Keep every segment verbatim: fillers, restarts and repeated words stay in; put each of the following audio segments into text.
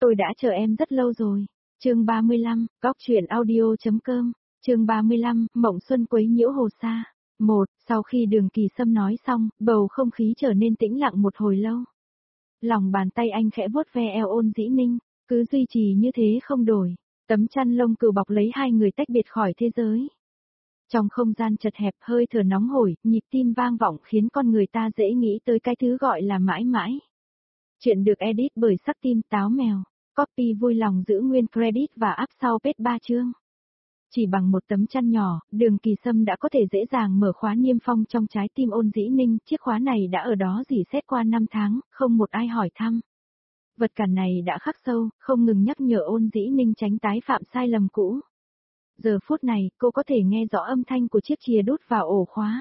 Tôi đã chờ em rất lâu rồi. Chương ba mươi lăm, góc truyện audio.com, chương ba mươi lăm, Mộng Xuân quấy nhiễu hồ sa. Một, sau khi Đường Kỳ Sâm nói xong, bầu không khí trở nên tĩnh lặng một hồi lâu. Lòng bàn tay anh khẽ vuốt ve eo Ôn Dĩ Ninh, cứ duy trì như thế không đổi. Tấm chăn lông cừu bọc lấy hai người tách biệt khỏi thế giới. Trong không gian chật hẹp, hơi thở nóng hổi, nhịp tim vang vọng khiến con người ta dễ nghĩ tới cái thứ gọi là mãi mãi. Chuyện được edit bởi Sắc Tim Táo Mèo. Copy vui lòng giữ nguyên credit và up sau page ba chương. Chỉ bằng một tấm chăn nhỏ, Đường Kỳ Sâm đã có thể dễ dàng mở khóa niêm phong trong trái tim Ôn Dĩ Ninh, chiếc khóa này đã ở đó dỉ xét qua năm tháng, không một ai hỏi thăm. Vật cản này đã khắc sâu, không ngừng nhắc nhở Ôn Dĩ Ninh tránh tái phạm sai lầm cũ. Giờ phút này, cô có thể nghe rõ âm thanh của chiếc chìa đút vào ổ khóa.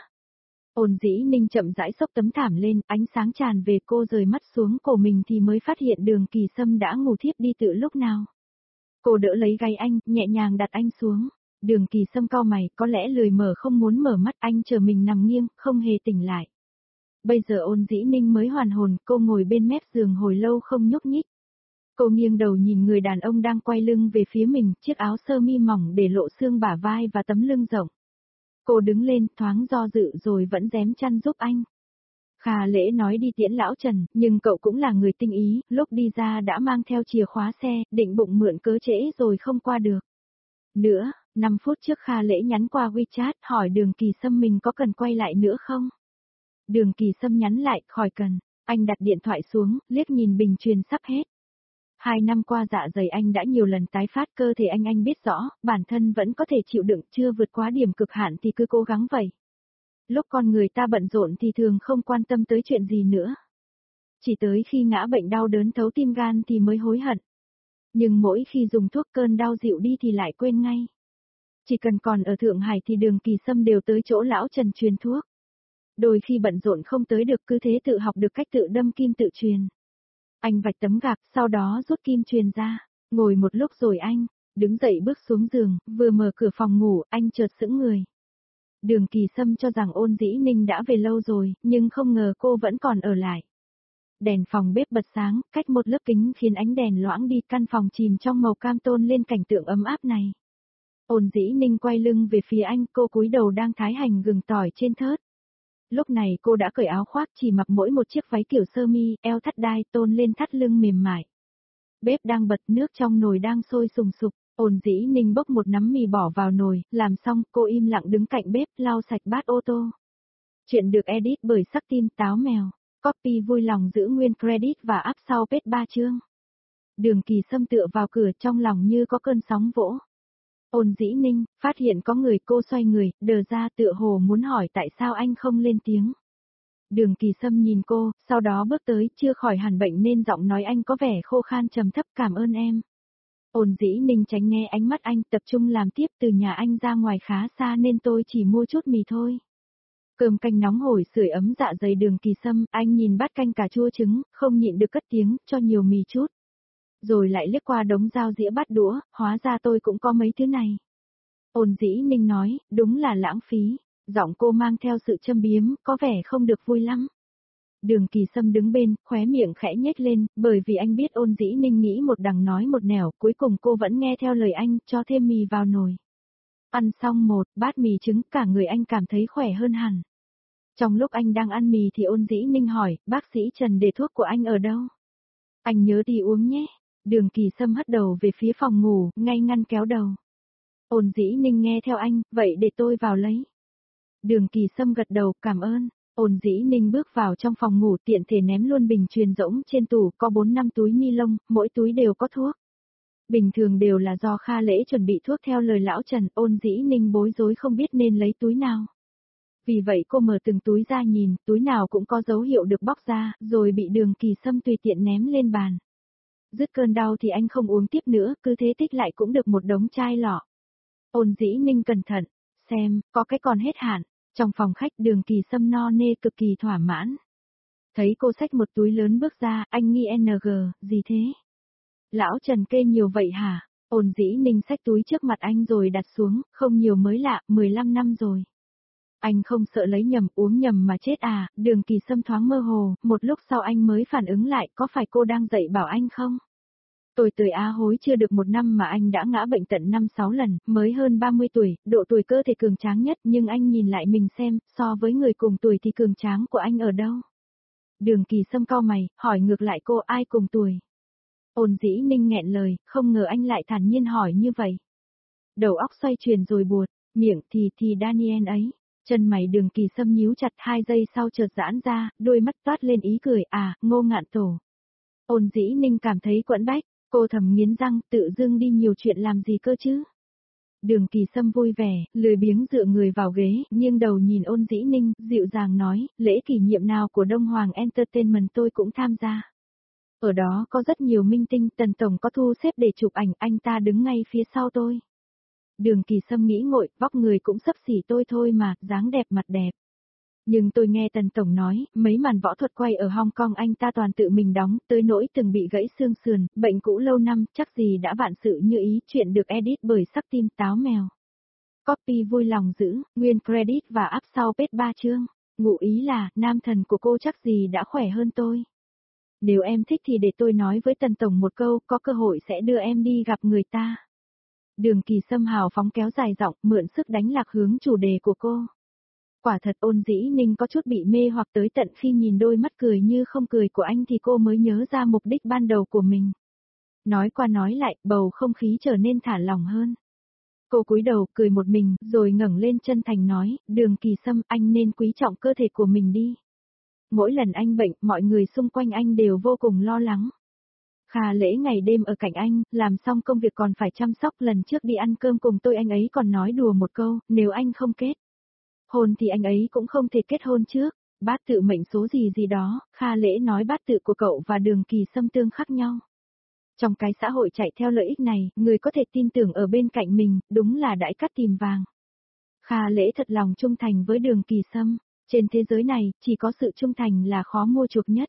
Ôn Dĩ Ninh chậm rãi xốc tấm thảm lên, ánh sáng tràn về, cô rời mắt xuống cổ mình thì mới phát hiện Đường Kỳ Sâm đã ngủ thiếp đi từ lúc nào. Cô đỡ lấy gáy anh, nhẹ nhàng đặt anh xuống. Đường Kỳ Sâm cau mày, có lẽ lười mở không muốn mở mắt, anh chờ mình nằm nghiêng, không hề tỉnh lại. Bây giờ Ôn Dĩ Ninh mới hoàn hồn, cô ngồi bên mép giường hồi lâu không nhúc nhích. Cô nghiêng đầu nhìn người đàn ông đang quay lưng về phía mình, chiếc áo sơ mi mỏng để lộ xương bả vai và tấm lưng rộng. Cô đứng lên, thoáng do dự rồi vẫn rém chăn giúp anh. Kha Lễ nói đi tiễn lão Trần, nhưng cậu cũng là người tinh ý, lúc đi ra đã mang theo chìa khóa xe, định bụng mượn cớ trễ rồi không qua được. Nữa, năm phút trước Kha Lễ nhắn qua WeChat hỏi Đường Kỳ Sâm mình có cần quay lại nữa không? Đường Kỳ Sâm nhắn lại, khỏi cần. Anh đặt điện thoại xuống, liếc nhìn bình truyền sắp hết. Hai năm qua dạ dày anh đã nhiều lần tái phát, cơ thể anh anh biết rõ, bản thân vẫn có thể chịu đựng, chưa vượt quá điểm cực hạn thì cứ cố gắng vậy. Lúc con người ta bận rộn thì thường không quan tâm tới chuyện gì nữa. Chỉ tới khi ngã bệnh đau đớn thấu tim gan thì mới hối hận. Nhưng mỗi khi dùng thuốc cơn đau dịu đi thì lại quên ngay. Chỉ cần còn ở Thượng Hải thì Đường Kỳ Sâm đều tới chỗ lão Trần truyền thuốc. Đôi khi bận rộn không tới được, cứ thế tự học được cách tự đâm kim tự truyền. Anh vạch tấm gạc, sau đó rút kim truyền ra, ngồi một lúc rồi anh đứng dậy bước xuống giường, vừa mở cửa phòng ngủ, anh chợt sững người. Đường Kỳ Sâm cho rằng Ôn Dĩ Ninh đã về lâu rồi, nhưng không ngờ cô vẫn còn ở lại. Đèn phòng bếp bật sáng, cách một lớp kính khiến ánh đèn loãng đi, căn phòng chìm trong màu cam tôn lên cảnh tượng ấm áp này. Ôn Dĩ Ninh quay lưng về phía anh, cô cúi đầu đang thái hành gừng tỏi trên thớt. Lúc này cô đã cởi áo khoác, chỉ mặc mỗi một chiếc váy kiểu sơ mi, eo thắt đai, tôn lên thắt lưng mềm mại. Bếp đang bật, nước trong nồi đang sôi sùng sục. Ôn Dĩ Ninh bốc một nắm mì bỏ vào nồi, làm xong, cô im lặng đứng cạnh bếp, lau sạch bát ô tô. Chuyện được edit bởi Sắc Tim Táo Mèo. Copy vui lòng giữ nguyên credit và up sau page ba chương. Đường Kỳ Sâm tựa vào cửa, trong lòng như có cơn sóng vỗ. Ôn Dĩ Ninh, phát hiện có người, cô xoay người, đờ ra tựa hồ muốn hỏi tại sao anh không lên tiếng. Đường Kỳ Sâm nhìn cô, sau đó bước tới, chưa khỏi hẳn bệnh nên giọng nói anh có vẻ khô khan trầm thấp, cảm ơn em. Ôn Dĩ Ninh tránh né ánh mắt anh, tập trung làm tiếp, từ nhà anh ra ngoài khá xa nên tôi chỉ mua chút mì thôi. Cơm canh nóng hổi sưởi ấm dạ dày Đường Kỳ Sâm, anh nhìn bát canh cà chua trứng, không nhịn được cất tiếng, cho nhiều mì chút. Rồi lại liếc qua đống dao dĩa bát đũa, hóa ra tôi cũng có mấy thứ này. Ôn Dĩ Ninh nói, đúng là lãng phí. Giọng cô mang theo sự châm biếm, có vẻ không được vui lắm. Đường Kỳ Sâm đứng bên, khóe miệng khẽ nhếch lên, bởi vì anh biết Ôn Dĩ Ninh nghĩ một đằng nói một nẻo, cuối cùng cô vẫn nghe theo lời anh, cho thêm mì vào nồi. Ăn xong một bát mì trứng, cả người anh cảm thấy khỏe hơn hẳn. Trong lúc anh đang ăn mì thì Ôn Dĩ Ninh hỏi, bác sĩ Trần để thuốc của anh ở đâu? Anh nhớ đi uống nhé. Đường Kỳ Sâm hất đầu về phía phòng ngủ, ngay ngăn kéo đầu. Ôn Dĩ Ninh nghe theo anh, vậy để tôi vào lấy. Đường Kỳ Sâm gật đầu, cảm ơn. Ôn Dĩ Ninh bước vào trong phòng ngủ, tiện thể ném luôn bình truyền rỗng trên tủ, có bốn năm túi ni lông, mỗi túi đều có thuốc. Bình thường đều là do Kha Lễ chuẩn bị thuốc theo lời lão Trần, Ôn Dĩ Ninh bối rối không biết nên lấy túi nào. Vì vậy cô mở từng túi ra nhìn, túi nào cũng có dấu hiệu được bóc ra, rồi bị Đường Kỳ Sâm tùy tiện ném lên bàn. Dứt cơn đau thì anh không uống tiếp nữa, cứ thế tích lại cũng được một đống chai lọ. Ôn Dĩ Ninh cẩn thận, xem, có cái còn hết hạn. Trong phòng khách Đường Kỳ Sâm no nê cực kỳ thỏa mãn. Thấy cô xách một túi lớn bước ra, anh nghi en giê, gì thế? Lão Trần kê nhiều vậy hả? Ôn Dĩ Ninh xách túi trước mặt anh rồi đặt xuống, không nhiều mới lạ, mười lăm năm rồi. Anh không sợ lấy nhầm, uống nhầm mà chết à? Đường Kỳ Sâm thoáng mơ hồ, một lúc sau anh mới phản ứng lại, có phải cô đang dạy bảo anh không? Tôi tới Á hối chưa được một năm mà anh đã ngã bệnh tận năm sáu lần, mới hơn ba mươi tuổi, độ tuổi cơ thể cường tráng nhất, nhưng anh nhìn lại mình xem, so với người cùng tuổi thì cường tráng của anh ở đâu? Đường Kỳ Sâm cau mày, hỏi ngược lại cô ai cùng tuổi? Ôn Dĩ Ninh nghẹn lời, không ngờ anh lại thản nhiên hỏi như vậy. Đầu óc xoay chuyển rồi buột, miệng thì thì Daniel ấy. Chân mày Đường Kỳ Sâm nhíu chặt, hai giây sau chợt giãn ra, đôi mắt toát lên ý cười, à, Ngô Ngạn Tổ. Ôn Dĩ Ninh cảm thấy quẫn bách, cô thầm nghiến răng, tự dưng đi nhiều chuyện làm gì cơ chứ? Đường Kỳ Sâm vui vẻ, lười biếng dựa người vào ghế, nghiêng đầu nhìn Ôn Dĩ Ninh, dịu dàng nói, lễ kỷ niệm nào của Đông Hoàng Entertainment tôi cũng tham gia. Ở đó có rất nhiều minh tinh, Tần Tổng có thu xếp để chụp ảnh, anh ta đứng ngay phía sau tôi. Đường Kỳ Sâm nghĩ ngợi, vóc người cũng xấp xỉ tôi thôi mà, dáng đẹp mặt đẹp. Nhưng tôi nghe Tần Tổng nói, mấy màn võ thuật quay ở Hong Kong anh ta toàn tự mình đóng, tới nỗi từng bị gãy xương sườn, bệnh cũ lâu năm, chắc gì đã vạn sự như ý, chuyện được edit bởi sắc tim táo mèo. Copy vui lòng giữ, nguyên credit và up sau page ba chương. Ngụ ý là, nam thần của cô chắc gì đã khỏe hơn tôi. Nếu em thích thì để tôi nói với Tần Tổng một câu, có cơ hội sẽ đưa em đi gặp người ta. Đường Kỳ Sâm hào phóng kéo dài giọng, mượn sức đánh lạc hướng chủ đề của cô. Quả thật Ôn Dĩ Ninh có chút bị mê hoặc tới tận khi nhìn đôi mắt cười như không cười của anh thì cô mới nhớ ra mục đích ban đầu của mình. Nói qua nói lại, bầu không khí trở nên thả lỏng hơn. Cô cúi đầu, cười một mình, rồi ngẩng lên chân thành nói, Đường Kỳ Sâm, anh nên quý trọng cơ thể của mình đi. Mỗi lần anh bệnh, mọi người xung quanh anh đều vô cùng lo lắng. Kha Lễ ngày đêm ở cạnh anh, làm xong công việc còn phải chăm sóc, lần trước đi ăn cơm cùng tôi anh ấy còn nói đùa một câu, nếu anh không kết hôn thì anh ấy cũng không thể kết hôn trước, bát tự mệnh số gì gì đó, Kha Lễ nói bát tự của cậu và Đường Kỳ Sâm tương khắc nhau. Trong cái xã hội chạy theo lợi ích này, người có thể tin tưởng ở bên cạnh mình, đúng là đãi cát tìm vàng. Kha Lễ thật lòng trung thành với Đường Kỳ Sâm, trên thế giới này, chỉ có sự trung thành là khó mua chuộc nhất.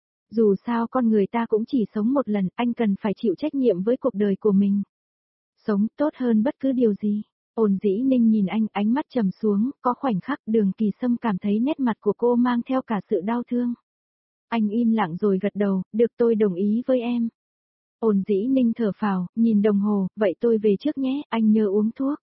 Dù sao con người ta cũng chỉ sống một lần, anh cần phải chịu trách nhiệm với cuộc đời của mình. Sống tốt hơn bất cứ điều gì. Ôn Dĩ Ninh nhìn anh, ánh mắt trầm xuống, có khoảnh khắc Đường Kỳ Sâm cảm thấy nét mặt của cô mang theo cả sự đau thương. Anh im lặng rồi gật đầu, được tôi đồng ý với em. Ôn Dĩ Ninh thở phào, nhìn đồng hồ, vậy tôi về trước nhé, anh nhớ uống thuốc.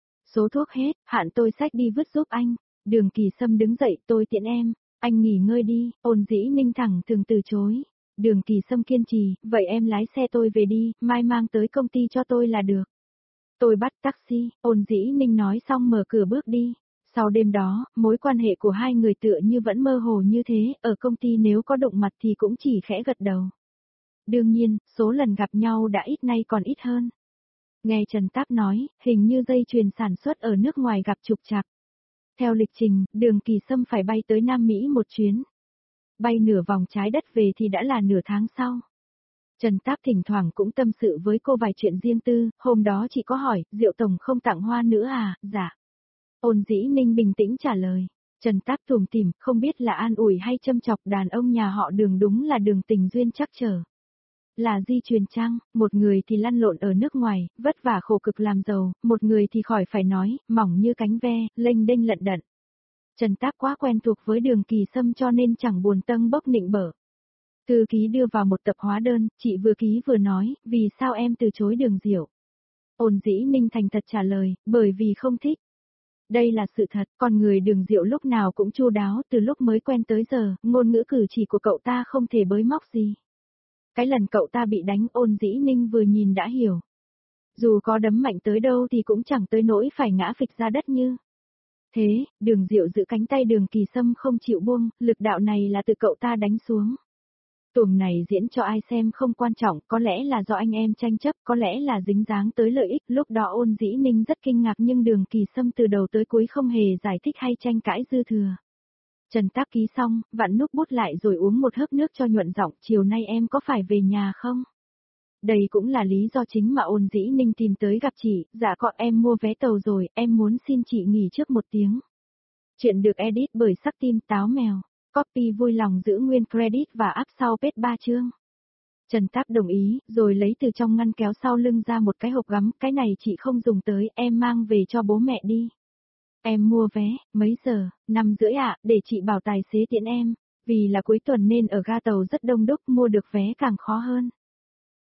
Số thuốc hết, hạn tôi xách đi vứt giúp anh. Đường Kỳ Sâm đứng dậy, tôi tiễn em. Anh nghỉ ngơi đi, Ôn Dĩ Ninh thẳng thường từ chối. Đường Kỳ Sâm kiên trì, vậy em lái xe tôi về đi, mai mang tới công ty cho tôi là được. Tôi bắt taxi, Ôn Dĩ Ninh nói xong mở cửa bước đi. Sau đêm đó, mối quan hệ của hai người tựa như vẫn mơ hồ như thế, ở công ty nếu có đụng mặt thì cũng chỉ khẽ gật đầu. Đương nhiên, số lần gặp nhau đã ít nay còn ít hơn. Nghe Trần Táp nói, hình như dây chuyền sản xuất ở nước ngoài gặp trục trặc. Theo lịch trình, Đường Kỳ Sâm phải bay tới Nam Mỹ một chuyến. Bay nửa vòng trái đất về thì đã là nửa tháng sau. Trần Táp thỉnh thoảng cũng tâm sự với cô vài chuyện riêng tư, hôm đó chị có hỏi, Diệu Tổng không tặng hoa nữa à, dạ. Ôn Dĩ Ninh bình tĩnh trả lời. Trần Táp tủm tỉm, không biết là an ủi hay châm chọc đàn ông nhà họ Đường, đúng là đường tình duyên chắc trở. Là di truyền chăng, một người thì lăn lộn ở nước ngoài, vất vả khổ cực làm giàu, một người thì khỏi phải nói, mỏng như cánh ve, lênh đênh lận đận. Trần Táp quá quen thuộc với Đường Kỳ Sâm cho nên chẳng buồn tâng bốc nịnh bợ. Thư ký đưa vào một tập hóa đơn, chị vừa ký vừa nói, vì sao em từ chối Đường Diệu? Ôn Dĩ Ninh thành thật trả lời, bởi vì không thích. Đây là sự thật, con người Đường Diệu lúc nào cũng chu đáo, từ lúc mới quen tới giờ, ngôn ngữ cử chỉ của cậu ta không thể bới móc gì. Cái lần cậu ta bị đánh, Ôn Dĩ Ninh vừa nhìn đã hiểu. Dù có đấm mạnh tới đâu thì cũng chẳng tới nỗi phải ngã phịch ra đất như. Thế, Đường Diệu giữ cánh tay Đường Kỳ Sâm không chịu buông, lực đạo này là từ cậu ta đánh xuống. Tuồng này diễn cho ai xem không quan trọng, có lẽ là do anh em tranh chấp, có lẽ là dính dáng tới lợi ích, lúc đó Ôn Dĩ Ninh rất kinh ngạc nhưng Đường Kỳ Sâm từ đầu tới cuối không hề giải thích hay tranh cãi dư thừa. Trần Táp ký xong, vặn nút bút lại rồi uống một hớp nước cho nhuận giọng, chiều nay em có phải về nhà không? Đây cũng là lý do chính mà Ôn Dĩ Ninh tìm tới gặp chị, dạ có em mua vé tàu rồi, em muốn xin chị nghỉ trước một tiếng. Chuyện được edit bởi sắc tim táo mèo, copy vui lòng giữ nguyên credit và up sau page ba chương. Trần Táp đồng ý, rồi lấy từ trong ngăn kéo sau lưng ra một cái hộp gắm, cái này chị không dùng tới, em mang về cho bố mẹ đi. Em mua vé, mấy giờ, năm rưỡi ạ, để chị bảo tài xế tiễn em, vì là cuối tuần nên ở ga tàu rất đông đúc, mua được vé càng khó hơn.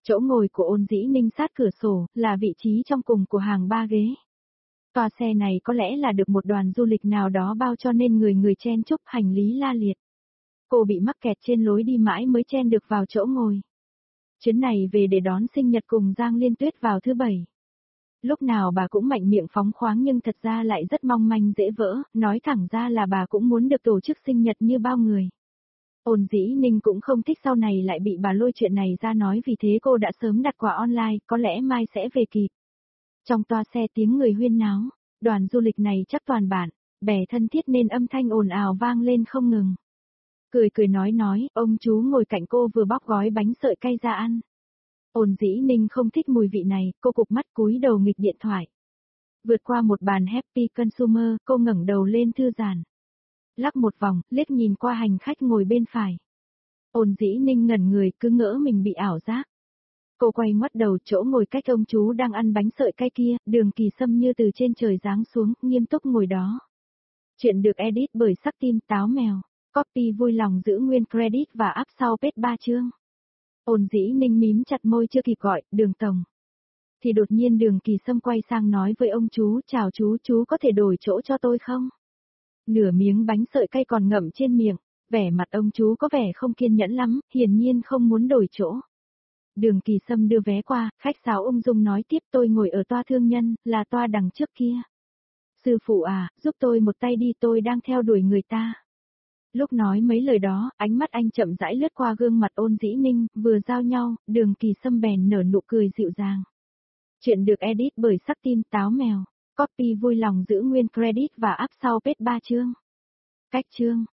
Chỗ ngồi của Ôn Dĩ Ninh sát cửa sổ, là vị trí trong cùng của hàng ba ghế. Toa xe này có lẽ là được một đoàn du lịch nào đó bao cho nên người người chen chúc, hành lý la liệt. Cô bị mắc kẹt trên lối đi mãi mới chen được vào chỗ ngồi. Chuyến này về để đón sinh nhật cùng Giang Liên Tuyết vào thứ bảy. Lúc nào bà cũng mạnh miệng phóng khoáng nhưng thật ra lại rất mong manh dễ vỡ, nói thẳng ra là bà cũng muốn được tổ chức sinh nhật như bao người. Ôn Dĩ Ninh cũng không thích sau này lại bị bà lôi chuyện này ra nói, vì thế cô đã sớm đặt quà online, có lẽ mai sẽ về kịp. Trong toa xe tiếng người huyên náo, đoàn du lịch này chắc toàn bạn, bè thân thiết nên âm thanh ồn ào vang lên không ngừng. Cười cười nói nói, ông chú ngồi cạnh cô vừa bóc gói bánh sợi cay ra ăn. Ôn Dĩ Ninh không thích mùi vị này, cô cụp mắt cúi đầu nghịch điện thoại. Vượt qua một bàn Happy Consumer, cô ngẩng đầu lên thư giãn. Lắc một vòng, liếc nhìn qua hành khách ngồi bên phải. Ôn Dĩ Ninh ngẩn người, cứ ngỡ mình bị ảo giác. Cô quay ngoắt đầu, chỗ ngồi cách ông chú đang ăn bánh sợi cay kia, Đường Kỳ Sâm như từ trên trời giáng xuống, nghiêm túc ngồi đó. Chuyện được edit bởi Sắc Tim Táo Mèo. Copy vui lòng giữ nguyên credit và up sau page ba chương. Ôn Dĩ Ninh mím chặt môi chưa kịp gọi, Đường Tổng. Thì đột nhiên Đường Kỳ Sâm quay sang nói với ông chú, chào chú, chú có thể đổi chỗ cho tôi không? Nửa miếng bánh sợi cay còn ngậm trên miệng, vẻ mặt ông chú có vẻ không kiên nhẫn lắm, hiển nhiên không muốn đổi chỗ. Đường Kỳ Sâm đưa vé qua, khách sáo ung dung nói tiếp, tôi ngồi ở toa thương nhân, là toa đằng trước kia. Sư phụ à, giúp tôi một tay đi, tôi đang theo đuổi người ta. Lúc nói mấy lời đó, ánh mắt anh chậm rãi lướt qua gương mặt Ôn Dĩ Ninh, vừa giao nhau, Đường Kỳ Sâm bèn nở nụ cười dịu dàng. Chuyện được edit bởi Sắc Tim Táo Mèo. Copy vui lòng giữ nguyên credit và up sau page ba chương. Cách chương.